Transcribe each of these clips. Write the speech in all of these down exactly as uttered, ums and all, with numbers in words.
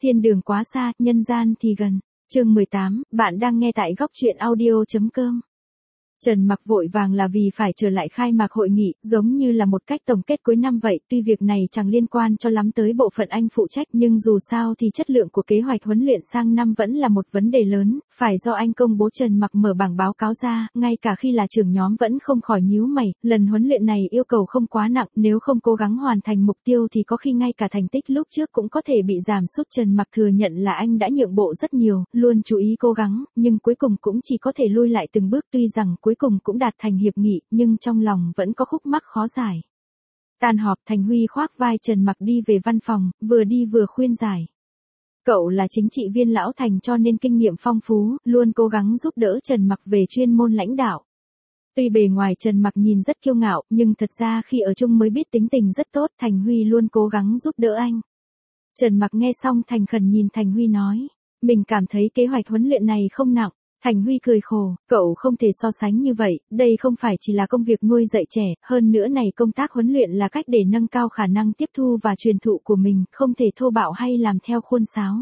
Thiên đường quá xa, nhân gian thì gần. Chương mười tám, bạn đang nghe tại góc truyện audio.com. Trần Mặc vội vàng là vì phải trở lại khai mạc hội nghị, giống như là một cách tổng kết cuối năm vậy, tuy việc này chẳng liên quan cho lắm tới bộ phận anh phụ trách, nhưng dù sao thì chất lượng của kế hoạch huấn luyện sang năm vẫn là một vấn đề lớn, phải do anh công bố. Trần Mặc mở bảng báo cáo ra, ngay cả khi là trưởng nhóm vẫn không khỏi nhíu mày, lần huấn luyện này yêu cầu không quá nặng, nếu không cố gắng hoàn thành mục tiêu thì có khi ngay cả thành tích lúc trước cũng có thể bị giảm sút. Trần Mặc thừa nhận là anh đã nhượng bộ rất nhiều, luôn chú ý cố gắng, nhưng cuối cùng cũng chỉ có thể lui lại từng bước. Tuy rằng cuối cùng cũng đạt thành hiệp nghị, nhưng trong lòng vẫn có khúc mắc khó giải. Tan họp, Thành Huy khoác vai Trần Mặc đi về văn phòng, vừa đi vừa khuyên giải. Cậu là chính trị viên lão thành cho nên kinh nghiệm phong phú, luôn cố gắng giúp đỡ Trần Mặc về chuyên môn lãnh đạo. Tuy bề ngoài Trần Mặc nhìn rất kiêu ngạo, nhưng thật ra khi ở chung mới biết tính tình rất tốt. Thành Huy luôn cố gắng giúp đỡ anh. Trần Mặc nghe xong thành khẩn nhìn Thành Huy nói, mình cảm thấy kế hoạch huấn luyện này không nặng. Thành Huy cười khổ, cậu không thể so sánh như vậy, đây không phải chỉ là công việc nuôi dạy trẻ, hơn nữa này công tác huấn luyện là cách để nâng cao khả năng tiếp thu và truyền thụ của mình, không thể thô bạo hay làm theo khuôn sáo.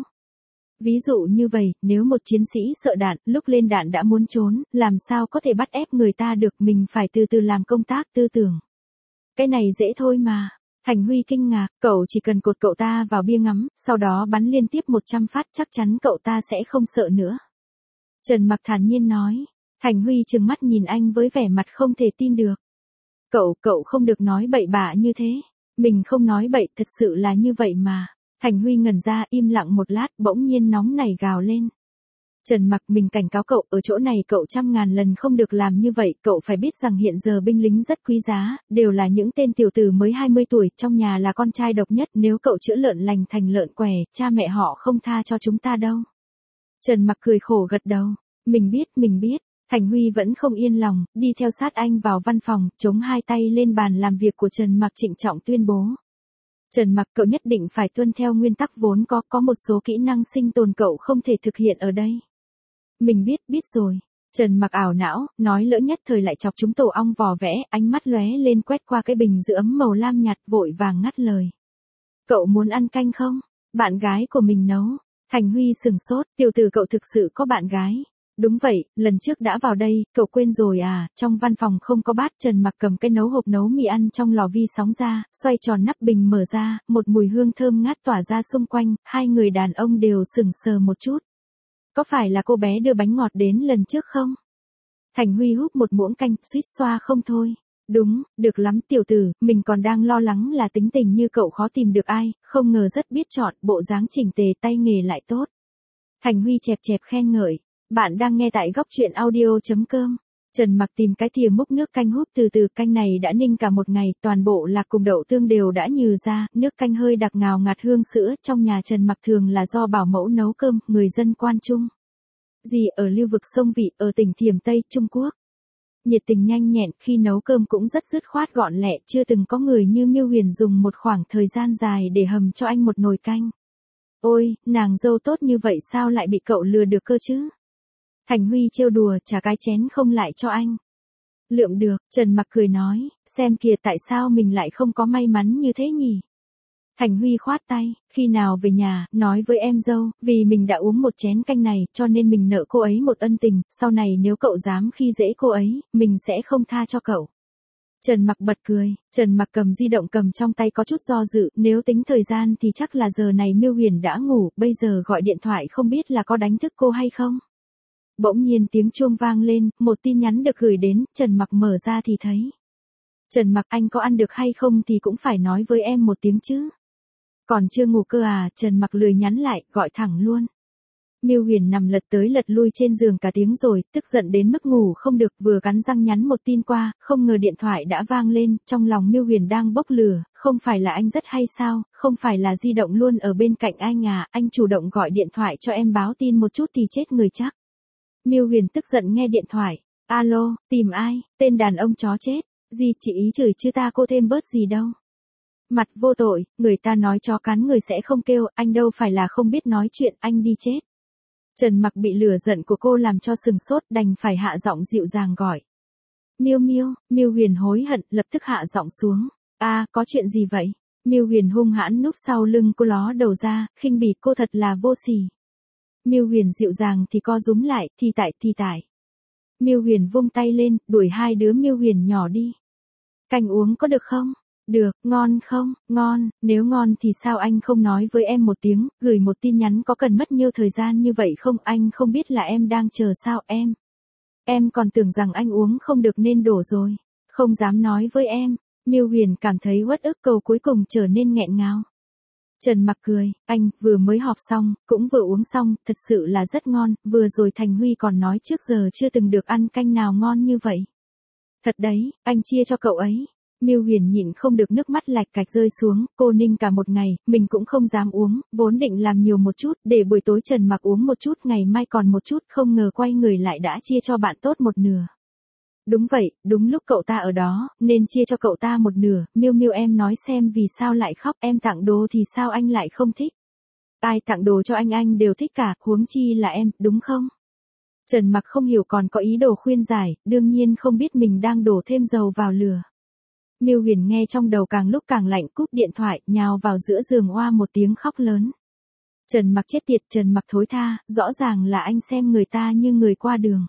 Ví dụ như vậy, nếu một chiến sĩ sợ đạn, lúc lên đạn đã muốn trốn, làm sao có thể bắt ép người ta được, mình phải từ từ làm công tác tư tưởng. Cái này dễ thôi mà. Thành Huy kinh ngạc, cậu chỉ cần cột cậu ta vào bia ngắm, sau đó bắn liên tiếp một trăm phát, chắc chắn cậu ta sẽ không sợ nữa. Trần Mặc thản nhiên nói. Thành Huy trừng mắt nhìn anh với vẻ mặt không thể tin được. Cậu, cậu không được nói bậy bạ như thế. Mình không nói bậy, thật sự là như vậy mà. Thành Huy ngẩn ra, im lặng một lát, bỗng nhiên nóng nảy gào lên. Trần Mặc, mình cảnh cáo cậu, ở chỗ này cậu trăm ngàn lần không được làm như vậy, cậu phải biết rằng hiện giờ binh lính rất quý giá, đều là những tên tiểu tử mới hai mươi tuổi, trong nhà là con trai độc nhất, nếu cậu chữa lợn lành thành lợn què, cha mẹ họ không tha cho chúng ta đâu. Trần Mặc cười khổ gật đầu, mình biết, mình biết. Thành Huy vẫn không yên lòng, đi theo sát anh vào văn phòng, chống hai tay lên bàn làm việc của Trần Mặc, trịnh trọng tuyên bố. Trần Mặc, cậu nhất định phải tuân theo nguyên tắc vốn có, có một số kỹ năng sinh tồn cậu không thể thực hiện ở đây. Mình biết, biết rồi. Trần Mặc ảo não, nói lỡ nhất thời lại chọc chúng tổ ong vò vẽ, ánh mắt lóe lên quét qua cái bình giữ ấm màu lam nhạt, vội vàng ngắt lời. Cậu muốn ăn canh không? Bạn gái của mình nấu. Thành Huy sừng sốt, tiểu tử cậu thực sự có bạn gái. Đúng vậy, lần trước đã vào đây, cậu quên rồi à, trong văn phòng không có bát. Trần Mặc cầm cái nấu hộp nấu mì ăn trong lò vi sóng ra, xoay tròn nắp bình mở ra, một mùi hương thơm ngát tỏa ra xung quanh, hai người đàn ông đều sững sờ một chút. Có phải là cô bé đưa bánh ngọt đến lần trước không? Thành Huy húp một muỗng canh, suýt xoa không thôi. Đúng, được lắm tiểu tử, mình còn đang lo lắng là tính tình như cậu khó tìm được ai, không ngờ rất biết chọn, bộ dáng chỉnh tề, tay nghề lại tốt. Thành Huy chẹp chẹp khen ngợi. Bạn đang nghe tại góc truyện audio.com. Trần Mặc tìm cái thìa múc nước canh húp từ từ, canh này đã ninh cả một ngày, toàn bộ lạc cùng đậu tương đều đã nhừ ra, nước canh hơi đặc ngào ngạt hương sữa. Trong nhà Trần Mặc thường là do bảo mẫu nấu cơm, người dân Quan Trung. Dì ở lưu vực sông Vị, ở tỉnh Thiểm Tây, Trung Quốc. Nhiệt tình nhanh nhẹn, khi nấu cơm cũng rất dứt khoát gọn lẹ, chưa từng có người như Miêu Huyền dùng một khoảng thời gian dài để hầm cho anh một nồi canh. Ôi, nàng dâu tốt như vậy sao lại bị cậu lừa được cơ chứ? Thành Huy trêu đùa, trả cái chén không lại cho anh. Lượm được, Trần Mặc cười nói, xem kìa tại sao mình lại không có may mắn như thế nhỉ? Thành Huy khoát tay, khi nào về nhà, nói với em dâu, vì mình đã uống một chén canh này, cho nên mình nợ cô ấy một ân tình, sau này nếu cậu dám khi dễ cô ấy, mình sẽ không tha cho cậu. Trần Mặc bật cười, Trần Mặc cầm di động cầm trong tay có chút do dự, nếu tính thời gian thì chắc là giờ này Miêu Huyền đã ngủ, bây giờ gọi điện thoại không biết là có đánh thức cô hay không. Bỗng nhiên tiếng chuông vang lên, một tin nhắn được gửi đến, Trần Mặc mở ra thì thấy. Trần Mặc, anh có ăn được hay không thì cũng phải nói với em một tiếng chứ. Còn chưa ngủ cơ à? Trần Mặc lười nhắn lại, gọi thẳng luôn. Miêu Huyền nằm lật tới lật lui trên giường cả tiếng rồi, tức giận đến mức ngủ không được, vừa cắn răng nhắn một tin qua, không ngờ điện thoại đã vang lên, trong lòng Miêu Huyền đang bốc lửa, không phải là anh rất hay sao, không phải là di động luôn ở bên cạnh anh à, anh chủ động gọi điện thoại cho em báo tin một chút thì chết người chắc. Miêu Huyền tức giận nghe điện thoại, alo, tìm ai, tên đàn ông chó chết, gì chị ý chửi chứ ta cô thêm bớt gì đâu. Mặt vô tội, người ta nói chó cắn người sẽ không kêu, anh đâu phải là không biết nói chuyện, anh đi chết. Trần Mặc bị lửa giận của cô làm cho sừng sốt, đành phải hạ giọng dịu dàng gọi. Miêu Miêu, Miêu Huyền hối hận, lập tức hạ giọng xuống. A, à, có chuyện gì vậy? Miêu Huyền hung hãn núp sau lưng cô ló đầu ra, khinh bỉ cô thật là vô sỉ. Miêu Huyền dịu dàng thì co rúm lại, thì tại thì tại. Miêu Huyền vung tay lên, đuổi hai đứa Miêu Huyền nhỏ đi. Canh uống có được không? Được, ngon không? Ngon, nếu ngon thì sao anh không nói với em một tiếng, gửi một tin nhắn có cần mất nhiều thời gian như vậy không? Anh không biết là em đang chờ sao em? Em còn tưởng rằng anh uống không được nên đổ rồi. Không dám nói với em. Miêu Huyền cảm thấy uất ức, câu cuối cùng trở nên nghẹn ngào. Trần Mặc cười, anh vừa mới họp xong, cũng vừa uống xong, thật sự là rất ngon, vừa rồi Thành Huy còn nói trước giờ chưa từng được ăn canh nào ngon như vậy. Thật đấy, anh chia cho cậu ấy. Miêu Huyền nhịn không được nước mắt lạch cạch rơi xuống, cô ninh cả một ngày, mình cũng không dám uống, vốn định làm nhiều một chút, để buổi tối Trần Mặc uống một chút, ngày mai còn một chút, không ngờ quay người lại đã chia cho bạn tốt một nửa. Đúng vậy, đúng lúc cậu ta ở đó, nên chia cho cậu ta một nửa. Miêu Miêu em nói xem vì sao lại khóc, em tặng đồ thì sao anh lại không thích? Ai tặng đồ cho anh anh đều thích cả, huống chi là em, đúng không? Trần Mặc không hiểu còn có ý đồ khuyên giải, đương nhiên không biết mình đang đổ thêm dầu vào lửa. Miêu Huyền nghe trong đầu càng lúc càng lạnh, cúp điện thoại, nhào vào giữa giường oa một tiếng khóc lớn. Trần Mặc chết tiệt, Trần Mặc thối tha, rõ ràng là anh xem người ta như người qua đường.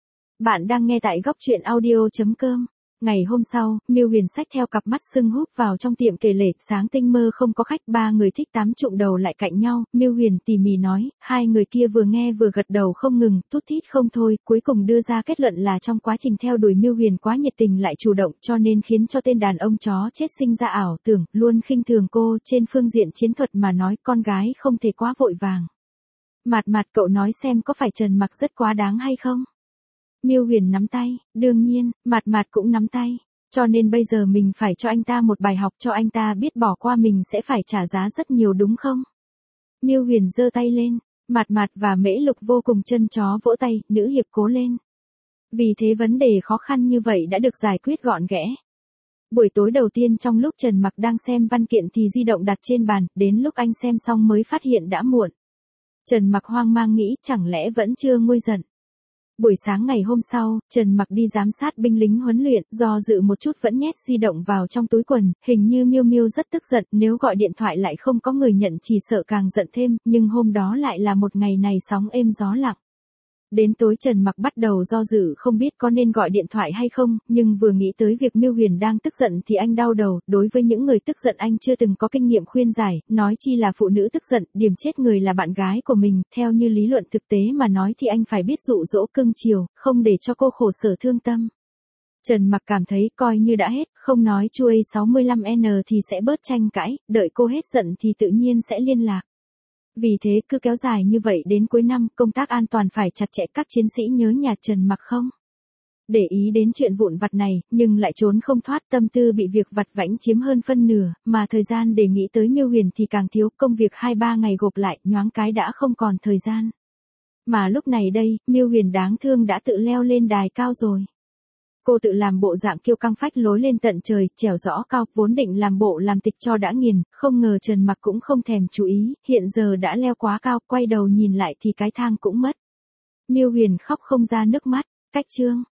Bạn đang nghe tại góc truyện audio chấm com. Ngày hôm sau, Miêu Huyền xách theo cặp mắt sưng húp vào trong tiệm kể lể, sáng tinh mơ không có khách, ba người thích tám trụm đầu lại cạnh nhau, Miêu Huyền tỉ mỉ nói, hai người kia vừa nghe vừa gật đầu không ngừng, thút thít không thôi, cuối cùng đưa ra kết luận là trong quá trình theo đuổi Miêu Huyền quá nhiệt tình lại chủ động, cho nên khiến cho tên đàn ông chó chết sinh ra ảo tưởng, luôn khinh thường cô, trên phương diện chiến thuật mà nói, con gái không thể quá vội vàng. Mạt Mạt, cậu nói xem có phải Trần Mặc rất quá đáng hay không? Miêu Huyền nắm tay, đương nhiên, Mạt Mạt cũng nắm tay, cho nên bây giờ mình phải cho anh ta một bài học, cho anh ta biết bỏ qua mình sẽ phải trả giá rất nhiều đúng không? Miêu Huyền giơ tay lên, Mạt Mạt và Mễ Lục vô cùng chân chó vỗ tay, nữ hiệp cố lên. Vì thế vấn đề khó khăn như vậy đã được giải quyết gọn ghẽ. Buổi tối đầu tiên trong lúc Trần Mặc đang xem văn kiện thì di động đặt trên bàn, đến lúc anh xem xong mới phát hiện đã muộn. Trần Mặc hoang mang nghĩ chẳng lẽ vẫn chưa nguôi giận. Buổi sáng ngày hôm sau, Trần Mặc đi giám sát binh lính huấn luyện, do dự một chút vẫn nhét di động vào trong túi quần, hình như Miêu Miêu rất tức giận, nếu gọi điện thoại lại không có người nhận chỉ sợ càng giận thêm, nhưng hôm đó lại là một ngày này sóng êm gió lặng. Đến tối Trần Mặc bắt đầu do dự không biết có nên gọi điện thoại hay không, nhưng vừa nghĩ tới việc Miêu Huyền đang tức giận thì anh đau đầu, đối với những người tức giận anh chưa từng có kinh nghiệm khuyên giải, nói chi là phụ nữ tức giận, điểm chết người là bạn gái của mình, theo như lý luận thực tế mà nói thì anh phải biết dụ dỗ cưng chiều, không để cho cô khổ sở thương tâm. Trần Mặc cảm thấy coi như đã hết, không nói chuôi sáu mươi lăm N thì sẽ bớt tranh cãi, đợi cô hết giận thì tự nhiên sẽ liên lạc. Vì thế cứ kéo dài như vậy đến cuối năm, công tác an toàn phải chặt chẽ, các chiến sĩ nhớ nhà Trần Mặc không? Để ý đến chuyện vụn vặt này, nhưng lại trốn không thoát, tâm tư bị việc vặt vãnh chiếm hơn phân nửa, mà thời gian để nghĩ tới Miêu Huyền thì càng thiếu, công việc hai ba ngày gộp lại, nhoáng cái đã không còn thời gian. Mà lúc này đây, Miêu Huyền đáng thương đã tự leo lên đài cao rồi. Cô tự làm bộ dạng kiêu căng phách lối lên tận trời, trèo rõ cao, vốn định làm bộ làm tịch cho đã nghiền, không ngờ Trần Mặc cũng không thèm chú ý, hiện giờ đã leo quá cao, quay đầu nhìn lại thì cái thang cũng mất. Miêu Huyền khóc không ra nước mắt, cách chương.